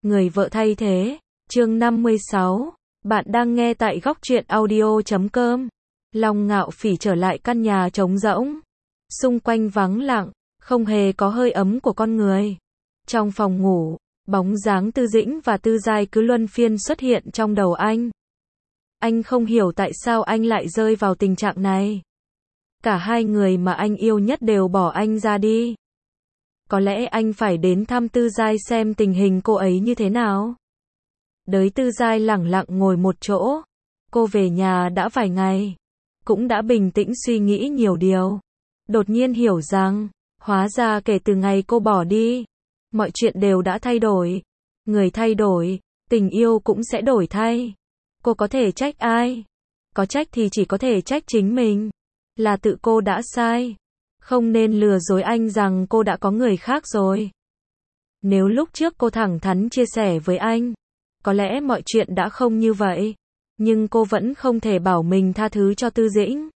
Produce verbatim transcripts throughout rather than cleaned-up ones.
Người vợ thay thế, chương năm mươi sáu. Bạn đang nghe tại góc truyện audio chấm com. Long Ngạo Phỉ trở lại căn nhà trống rỗng. Xung quanh vắng lặng, không hề có hơi ấm của con người. Trong phòng ngủ, bóng dáng Tư Dĩnh và Tư Giai cứ luân phiên xuất hiện trong đầu anh. Anh không hiểu tại sao anh lại rơi vào tình trạng này. Cả hai người mà anh yêu nhất đều bỏ anh ra đi. Có lẽ anh phải đến thăm Tư Giai xem tình hình cô ấy như thế nào. Đới Tư Giai lẳng lặng ngồi một chỗ. Cô về nhà đã vài ngày, cũng đã bình tĩnh suy nghĩ nhiều điều. Đột nhiên hiểu rằng, hóa ra kể từ ngày cô bỏ đi, mọi chuyện đều đã thay đổi. Người thay đổi, tình yêu cũng sẽ đổi thay. Cô có thể trách ai? Có trách thì chỉ có thể trách chính mình. Là tự cô đã sai. Không nên lừa dối anh rằng cô đã có người khác rồi. Nếu lúc trước cô thẳng thắn chia sẻ với anh, có lẽ mọi chuyện đã không như vậy. Nhưng cô vẫn không thể bảo mình tha thứ cho Tư Dĩnh.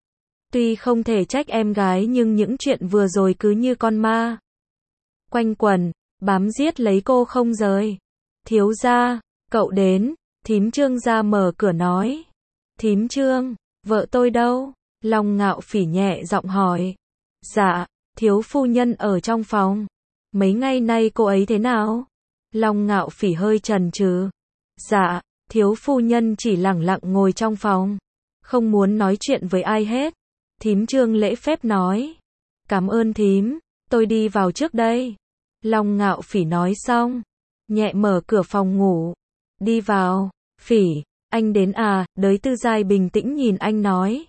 Tuy không thể trách em gái nhưng những chuyện vừa rồi cứ như con ma quanh quẩn, bám giết lấy cô không rời. Thiếu gia, cậu đến. Thím Trương ra mở cửa nói. Thím Trương, vợ tôi đâu? Long Ngạo Phỉ nhẹ giọng hỏi. Dạ, thiếu phu nhân ở trong phòng. Mấy ngày nay cô ấy thế nào? Long Ngạo Phỉ hơi chần chừ. Dạ, thiếu phu nhân chỉ lẳng lặng ngồi trong phòng, không muốn nói chuyện với ai hết. Thím Trương lễ phép nói. Cảm ơn thím, tôi đi vào trước đây. Long Ngạo Phỉ nói xong, nhẹ mở cửa phòng ngủ. Đi vào. Phỉ, anh đến à? Đới Tư Giai bình tĩnh nhìn anh nói.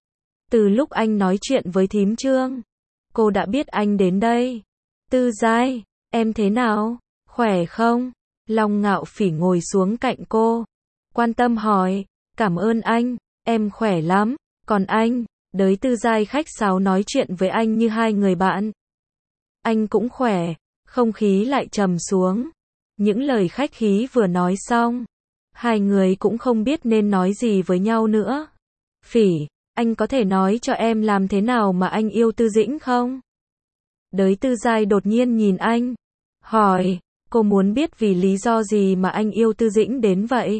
Từ lúc anh nói chuyện với thím Trương, cô đã biết anh đến đây. Tư Giai, em thế nào? Khỏe không? Long Ngạo Phỉ ngồi xuống cạnh cô, quan tâm hỏi. Cảm ơn anh, em khỏe lắm. Còn anh? Đới Tư Giai khách sáo nói chuyện với anh như hai người bạn. Anh cũng khỏe. Không khí lại trầm xuống. Những lời khách khí vừa nói xong, hai người cũng không biết nên nói gì với nhau nữa. Phỉ, anh có thể nói cho em làm thế nào mà anh yêu Tư Dĩnh không? Đới Tư Giai đột nhiên nhìn anh, hỏi. Cô muốn biết vì lý do gì mà anh yêu Tư Dĩnh đến vậy?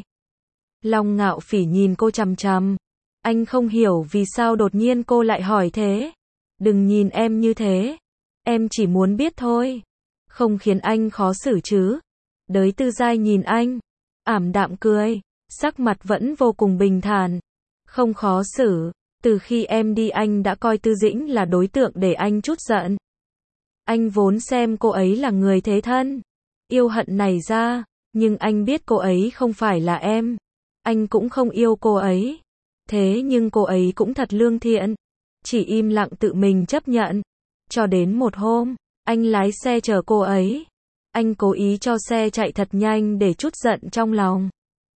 Long Ngạo Phỉ nhìn cô chằm chằm. Anh không hiểu vì sao đột nhiên cô lại hỏi thế. Đừng nhìn em như thế. Em chỉ muốn biết thôi. Không khiến anh khó xử chứ? Đới Tư Giai nhìn anh, ảm đạm cười, sắc mặt vẫn vô cùng bình thản. Không khó xử, từ khi em đi anh đã coi Tư Dĩnh là đối tượng để anh trút giận. Anh vốn xem cô ấy là người thế thân, yêu hận này ra, nhưng anh biết cô ấy không phải là em. Anh cũng không yêu cô ấy. Thế nhưng cô ấy cũng thật lương thiện, chỉ im lặng tự mình chấp nhận. Cho đến một hôm, anh lái xe chở cô ấy. Anh cố ý cho xe chạy thật nhanh để trút giận trong lòng.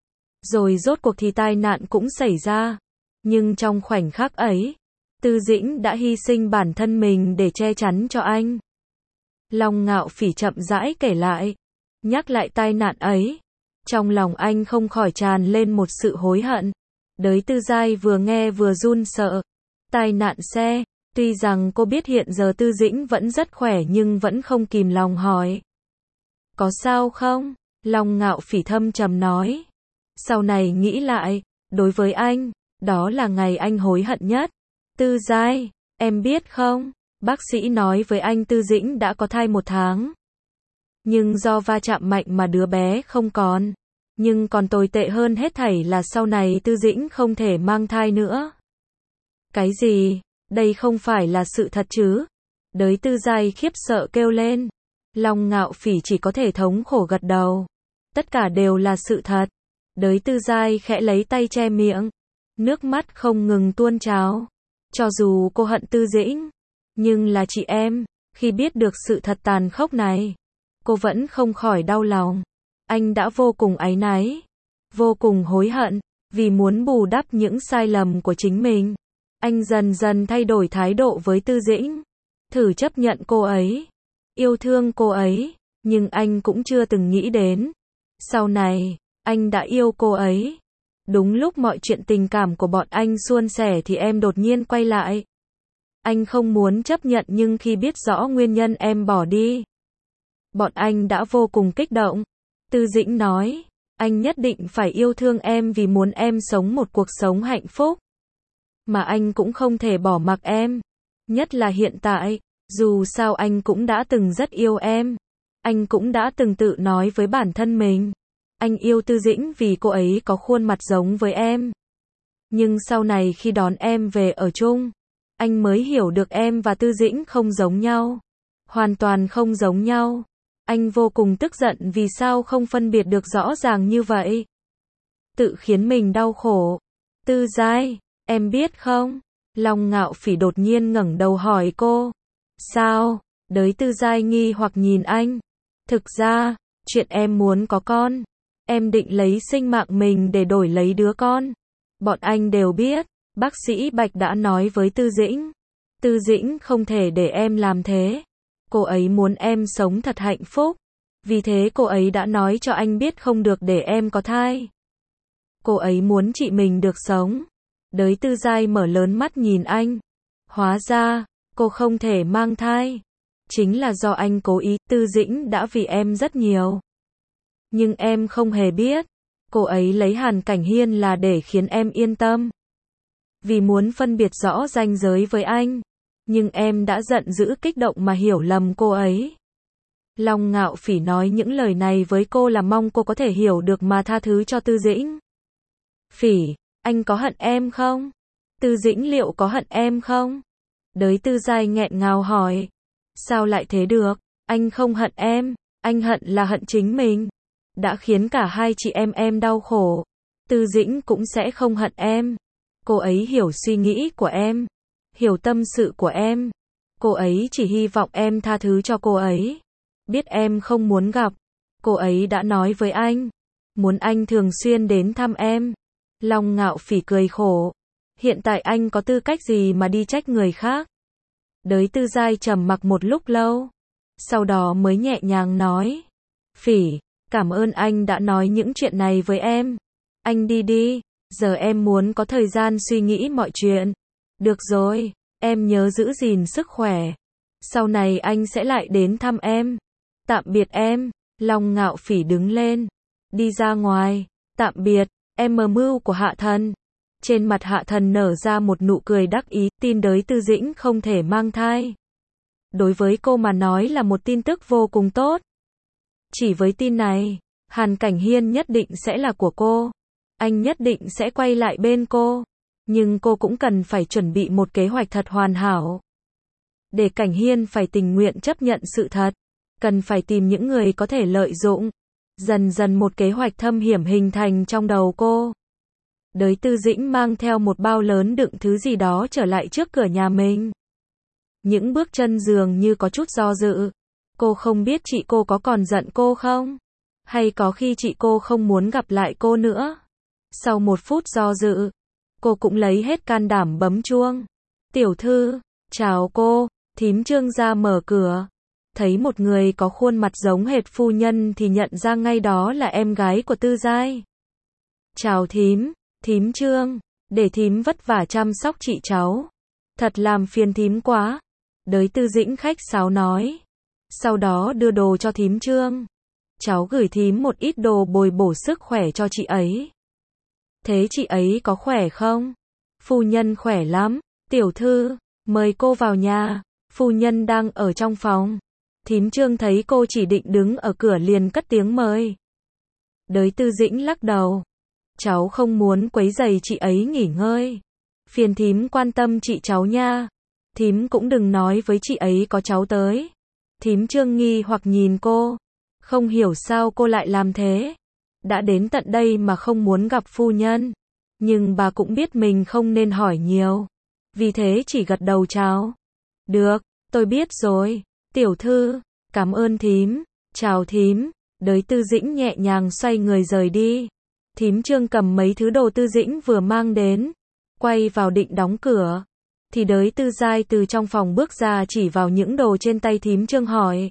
Rồi rốt cuộc thì tai nạn cũng xảy ra. Nhưng trong khoảnh khắc ấy, Tư Dĩnh đã hy sinh bản thân mình để che chắn cho anh. Long Ngạo Phỉ chậm rãi kể lại, nhắc lại tai nạn ấy. Trong lòng anh không khỏi tràn lên một sự hối hận. Đới Tư Giai vừa nghe vừa run sợ. Tai nạn xe, tuy rằng cô biết hiện giờ Tư Dĩnh vẫn rất khỏe nhưng vẫn không kìm lòng hỏi. Có sao không? Long Ngạo Phỉ thâm trầm nói. Sau này nghĩ lại, đối với anh, đó là ngày anh hối hận nhất. Tư Giai, em biết không, bác sĩ nói với anh Tư Dĩnh đã có thai một tháng. Nhưng do va chạm mạnh mà đứa bé không còn. Nhưng còn tồi tệ hơn hết thảy là sau này Tư Dĩnh không thể mang thai nữa. Cái gì? Đây không phải là sự thật chứ? Đới Tư Giai khiếp sợ kêu lên. Long Ngạo Phỉ chỉ có thể thống khổ gật đầu. Tất cả đều là sự thật. Đới Tư Giai khẽ lấy tay che miệng. Nước mắt không ngừng tuôn trào. Cho dù cô hận Tư Dĩnh, nhưng là chị em, khi biết được sự thật tàn khốc này, cô vẫn không khỏi đau lòng. Anh đã vô cùng áy náy, vô cùng hối hận, vì muốn bù đắp những sai lầm của chính mình. Anh dần dần thay đổi thái độ với Tư Dĩnh, thử chấp nhận cô ấy, yêu thương cô ấy, nhưng anh cũng chưa từng nghĩ đến. Sau này, anh đã yêu cô ấy. Đúng lúc mọi chuyện tình cảm của bọn anh suôn sẻ thì em đột nhiên quay lại. Anh không muốn chấp nhận nhưng khi biết rõ nguyên nhân em bỏ đi, bọn anh đã vô cùng kích động. Tư Dĩnh nói, anh nhất định phải yêu thương em vì muốn em sống một cuộc sống hạnh phúc. Mà anh cũng không thể bỏ mặc em. Nhất là hiện tại, dù sao anh cũng đã từng rất yêu em. Anh cũng đã từng tự nói với bản thân mình. Anh yêu Tư Dĩnh vì cô ấy có khuôn mặt giống với em. Nhưng sau này khi đón em về ở chung, anh mới hiểu được em và Tư Dĩnh không giống nhau. Hoàn toàn không giống nhau. Anh vô cùng tức giận vì sao không phân biệt được rõ ràng như vậy. Tự khiến mình đau khổ. Tư Giai, em biết không? Long Ngạo Phỉ đột nhiên ngẩng đầu hỏi cô. Sao? Đới Tư Giai nghi hoặc nhìn anh. Thực ra, chuyện em muốn có con. Em định lấy sinh mạng mình để đổi lấy đứa con. Bọn anh đều biết, bác sĩ Bạch đã nói với Tư Dĩnh. Tư Dĩnh không thể để em làm thế. Cô ấy muốn em sống thật hạnh phúc. Vì thế cô ấy đã nói cho anh biết không được để em có thai. Cô ấy muốn chị mình được sống. Đới Tư Giai mở lớn mắt nhìn anh. Hóa ra, cô không thể mang thai. Chính là do anh cố ý. Tư Dĩnh đã vì em rất nhiều. Nhưng em không hề biết. Cô ấy lấy Hàn Cảnh Hiên là để khiến em yên tâm. Vì muốn phân biệt rõ ranh giới với anh. Nhưng em đã giận dữ kích động mà hiểu lầm cô ấy. Long Ngạo Phỉ nói những lời này với cô là mong cô có thể hiểu được mà tha thứ cho Tư Dĩnh. Phỉ, anh có hận em không? Tư Dĩnh liệu có hận em không? Đới Tư Giai nghẹn ngào hỏi. Sao lại thế được? Anh không hận em, anh hận là hận chính mình. Đã khiến cả hai chị em em đau khổ. Tư Dĩnh cũng sẽ không hận em. Cô ấy hiểu suy nghĩ của em. Hiểu tâm sự của em. Cô ấy chỉ hy vọng em tha thứ cho cô ấy. Biết em không muốn gặp. Cô ấy đã nói với anh. Muốn anh thường xuyên đến thăm em. Long Ngạo Phỉ cười khổ. Hiện tại anh có tư cách gì mà đi trách người khác? Đới Tư Giai trầm mặc một lúc lâu. Sau đó mới nhẹ nhàng nói. Phỉ, cảm ơn anh đã nói những chuyện này với em. Anh đi đi. Giờ em muốn có thời gian suy nghĩ mọi chuyện. Được rồi, em nhớ giữ gìn sức khỏe. Sau này anh sẽ lại đến thăm em. Tạm biệt em. Long Ngạo Phỉ đứng lên. Đi ra ngoài. Tạm biệt, em mờ mưu của Hạ Thần. Trên mặt Hạ Thần nở ra một nụ cười đắc ý. Tin đới Tư Dĩnh không thể mang thai. Đối với cô mà nói là một tin tức vô cùng tốt. Chỉ với tin này, Hàn Cảnh Hiên nhất định sẽ là của cô. Anh nhất định sẽ quay lại bên cô. Nhưng cô cũng cần phải chuẩn bị một kế hoạch thật hoàn hảo. Để Cảnh Hiên phải tình nguyện chấp nhận sự thật. Cần phải tìm những người có thể lợi dụng. Dần dần một kế hoạch thâm hiểm hình thành trong đầu cô. Đới Tư Dĩnh mang theo một bao lớn đựng thứ gì đó trở lại trước cửa nhà mình. Những bước chân dường như có chút do dự. Cô không biết chị cô có còn giận cô không? Hay có khi chị cô không muốn gặp lại cô nữa? Sau một phút do dự, cô cũng lấy hết can đảm bấm chuông. Tiểu thư, chào cô. Thím Trương ra mở cửa. Thấy một người có khuôn mặt giống hệt phu nhân thì nhận ra ngay đó là em gái của Tư Giai. Chào thím, thím Trương. Để thím vất vả chăm sóc chị cháu. Thật làm phiền thím quá. Đới Tư Dĩnh khách sáo nói. Sau đó đưa đồ cho thím Trương. Cháu gửi thím một ít đồ bồi bổ sức khỏe cho chị ấy. Thế chị ấy có khỏe không? Phu nhân khỏe lắm. Tiểu thư, mời cô vào nhà. Phu nhân đang ở trong phòng. Thím Trương thấy cô chỉ định đứng ở cửa liền cất tiếng mời. Đới Tư Dĩnh lắc đầu. Cháu không muốn quấy rầy chị ấy nghỉ ngơi. Phiền thím quan tâm chị cháu nha. Thím cũng đừng nói với chị ấy có cháu tới. Thím Trương nghi hoặc nhìn cô. Không hiểu sao cô lại làm thế. Đã đến tận đây mà không muốn gặp phu nhân. Nhưng bà cũng biết mình không nên hỏi nhiều. Vì thế chỉ gật đầu chào. Được, tôi biết rồi. Tiểu thư, cảm ơn thím. Chào thím. Đới Tư Dĩnh nhẹ nhàng xoay người rời đi. Thím Trương cầm mấy thứ đồ Tư Dĩnh vừa mang đến. Quay vào định đóng cửa. Thì đới Tư Giai từ trong phòng bước ra chỉ vào những đồ trên tay thím Trương hỏi.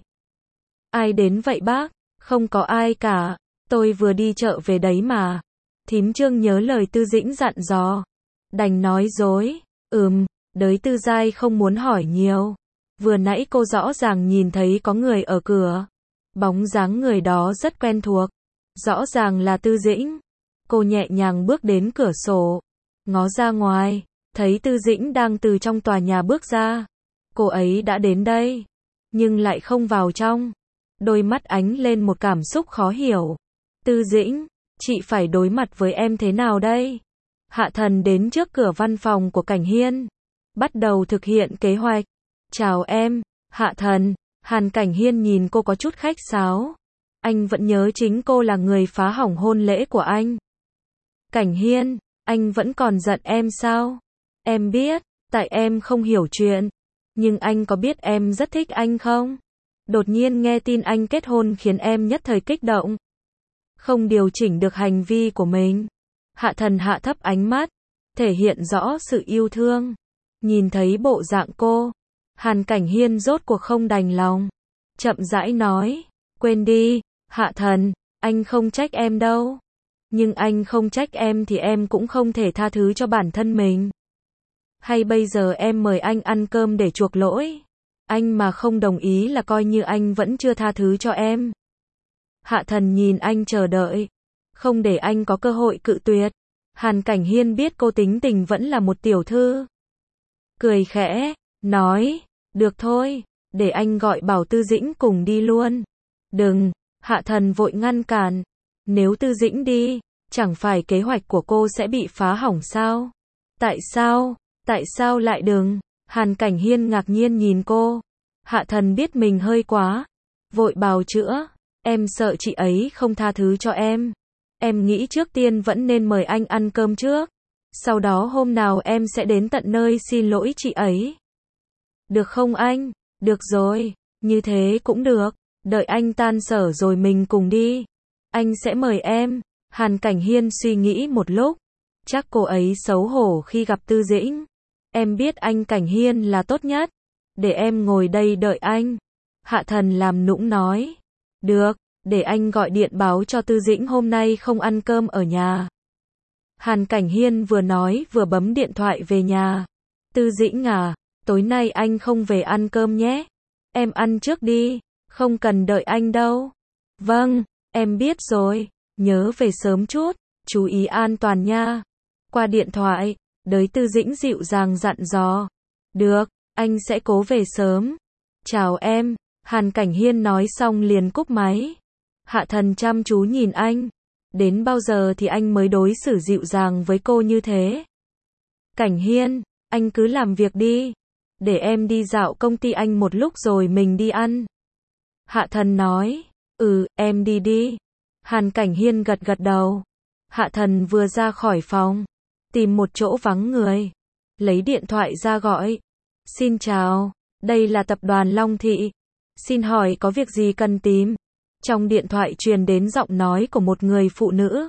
Ai đến vậy bác? Không có ai cả. Tôi vừa đi chợ về đấy mà. Thím Trương nhớ lời Tư Dĩnh dặn dò. Đành nói dối. Ừm, đới Tư Giai không muốn hỏi nhiều. Vừa nãy cô rõ ràng nhìn thấy có người ở cửa. Bóng dáng người đó rất quen thuộc. Rõ ràng là Tư Dĩnh. Cô nhẹ nhàng bước đến cửa sổ, ngó ra ngoài, thấy Tư Dĩnh đang từ trong tòa nhà bước ra. Cô ấy đã đến đây, nhưng lại không vào trong. Đôi mắt ánh lên một cảm xúc khó hiểu. Tư Dĩnh, chị phải đối mặt với em thế nào đây? Hạ Thần đến trước cửa văn phòng của Cảnh Hiên, bắt đầu thực hiện kế hoạch. Chào em, Hạ Thần. Hàn Cảnh Hiên nhìn cô có chút khách sáo. Anh vẫn nhớ chính cô là người phá hỏng hôn lễ của anh. Cảnh Hiên, anh vẫn còn giận em sao? Em biết, tại em không hiểu chuyện. Nhưng anh có biết em rất thích anh không? Đột nhiên nghe tin anh kết hôn khiến em nhất thời kích động. Không điều chỉnh được hành vi của mình. Hạ Thần hạ thấp ánh mắt, thể hiện rõ sự yêu thương. Nhìn thấy bộ dạng cô, Hàn Cảnh Hiên rốt cuộc không đành lòng. Chậm rãi nói, quên đi, Hạ Thần, anh không trách em đâu. Nhưng anh không trách em thì em cũng không thể tha thứ cho bản thân mình. Hay bây giờ em mời anh ăn cơm để chuộc lỗi? Anh mà không đồng ý là coi như anh vẫn chưa tha thứ cho em. Hạ Thần nhìn anh chờ đợi, không để anh có cơ hội cự tuyệt. Hàn Cảnh Hiên biết cô tính tình vẫn là một tiểu thư. Cười khẽ, nói, được thôi, để anh gọi bảo Tư Dĩnh cùng đi luôn. Đừng, Hạ Thần vội ngăn cản. Nếu Tư Dĩnh đi, chẳng phải kế hoạch của cô sẽ bị phá hỏng sao? Tại sao? Tại sao lại đừng? Hàn Cảnh Hiên ngạc nhiên nhìn cô. Hạ Thần biết mình hơi quá, vội bào chữa. Em sợ chị ấy không tha thứ cho em. Em nghĩ trước tiên vẫn nên mời anh ăn cơm trước. Sau đó hôm nào em sẽ đến tận nơi xin lỗi chị ấy. Được không anh? Được rồi, như thế cũng được. Đợi anh tan sở rồi mình cùng đi. Anh sẽ mời em. Hàn Cảnh Hiên suy nghĩ một lúc. Chắc cô ấy xấu hổ khi gặp Tư Dĩnh. Em biết anh Cảnh Hiên là tốt nhất. Để em ngồi đây đợi anh. Hạ Thần làm nũng nói. Được, để anh gọi điện báo cho Tư Dĩnh hôm nay không ăn cơm ở nhà. Hàn Cảnh Hiên vừa nói vừa bấm điện thoại về nhà. Tư Dĩnh à, tối nay anh không về ăn cơm nhé. Em ăn trước đi, không cần đợi anh đâu. Vâng, em biết rồi, nhớ về sớm chút, chú ý an toàn nha. Qua điện thoại, đới Tư Dĩnh dịu dàng dặn dò. Được, anh sẽ cố về sớm. Chào em, Hàn Cảnh Hiên nói xong liền cúp máy. Hạ Thần chăm chú nhìn anh. Đến bao giờ thì anh mới đối xử dịu dàng với cô như thế? Cảnh Hiên, anh cứ làm việc đi. Để em đi dạo công ty anh một lúc rồi mình đi ăn. Hạ Thần nói, ừ, em đi đi. Hàn Cảnh Hiên gật gật đầu. Hạ Thần vừa ra khỏi phòng, tìm một chỗ vắng người, lấy điện thoại ra gọi. Xin chào, đây là tập đoàn Long Thị. Xin hỏi có việc gì cần tìm? Trong điện thoại truyền đến giọng nói của một người phụ nữ.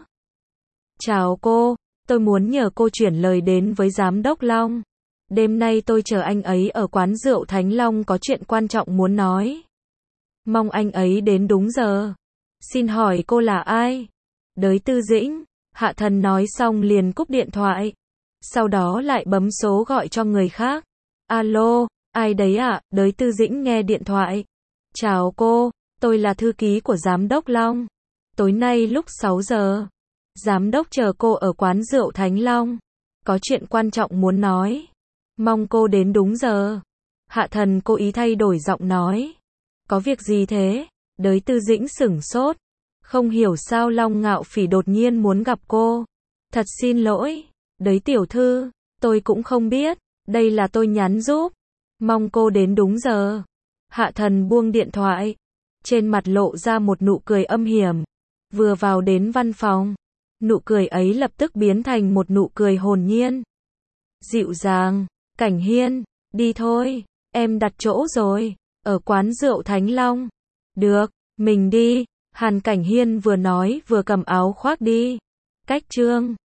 Chào cô, tôi muốn nhờ cô chuyển lời đến với giám đốc Long. Đêm nay tôi chờ anh ấy ở quán rượu Thánh Long có chuyện quan trọng muốn nói. Mong anh ấy đến đúng giờ. Xin hỏi cô là ai? Đới Tư Dĩnh. Hạ Thần nói xong liền cúp điện thoại. Sau đó lại bấm số gọi cho người khác. Alo, ai đấy ạ? À? Đới Tư Dĩnh nghe điện thoại. Chào cô, tôi là thư ký của giám đốc Long. Tối nay lúc sáu giờ, giám đốc chờ cô ở quán rượu Thánh Long. Có chuyện quan trọng muốn nói. Mong cô đến đúng giờ. Hạ Thần cố ý thay đổi giọng nói. Có việc gì thế? Đới Tư Dĩnh sửng sốt. Không hiểu sao Long Ngạo Phỉ đột nhiên muốn gặp cô. Thật xin lỗi, Đới tiểu thư, tôi cũng không biết. Đây là tôi nhắn giúp. Mong cô đến đúng giờ. Hạ Thần buông điện thoại. Trên mặt lộ ra một nụ cười âm hiểm. Vừa vào đến văn phòng, nụ cười ấy lập tức biến thành một nụ cười hồn nhiên. Dịu dàng, Cảnh Hiên, đi thôi, em đặt chỗ rồi, ở quán rượu Thánh Long. Được, mình đi. Hàn Cảnh Hiên vừa nói vừa cầm áo khoác đi. Cách chương